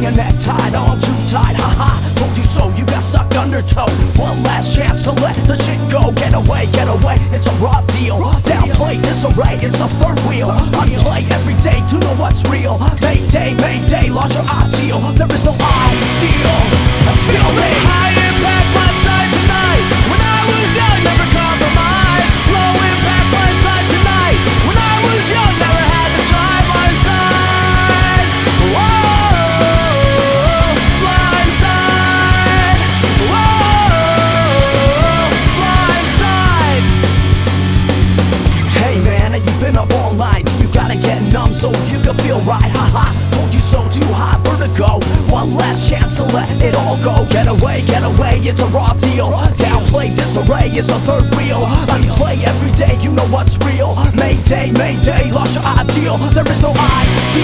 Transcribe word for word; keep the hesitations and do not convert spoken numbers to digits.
your neck tied on too tight. Haha, told you so, you got stuck under tow. One last chance to let the shit go. Get away, get away, it's a raw deal. Downplay, disarray, it's the third wheel. Unplay every day to know what's real. Mayday, mayday, lost your ideal. There is no ideal. Feel me? High impact, my side tonight. When I was young, never compromised. Low impact, my side tonight. When I was young, never had to try blind side. Whoa, blind side. Whoa, blind side. Hey man, you've been up all night. You gotta get numb so you can feel right. Haha, told you so, too high, vertigo. One last chance to let it all go. Get away, get away, it's a raw deal. Downplay, disarray, it's a third wheel. Unplay every day, you know what's real. Mayday, mayday, lost your ideal. There is no ideal.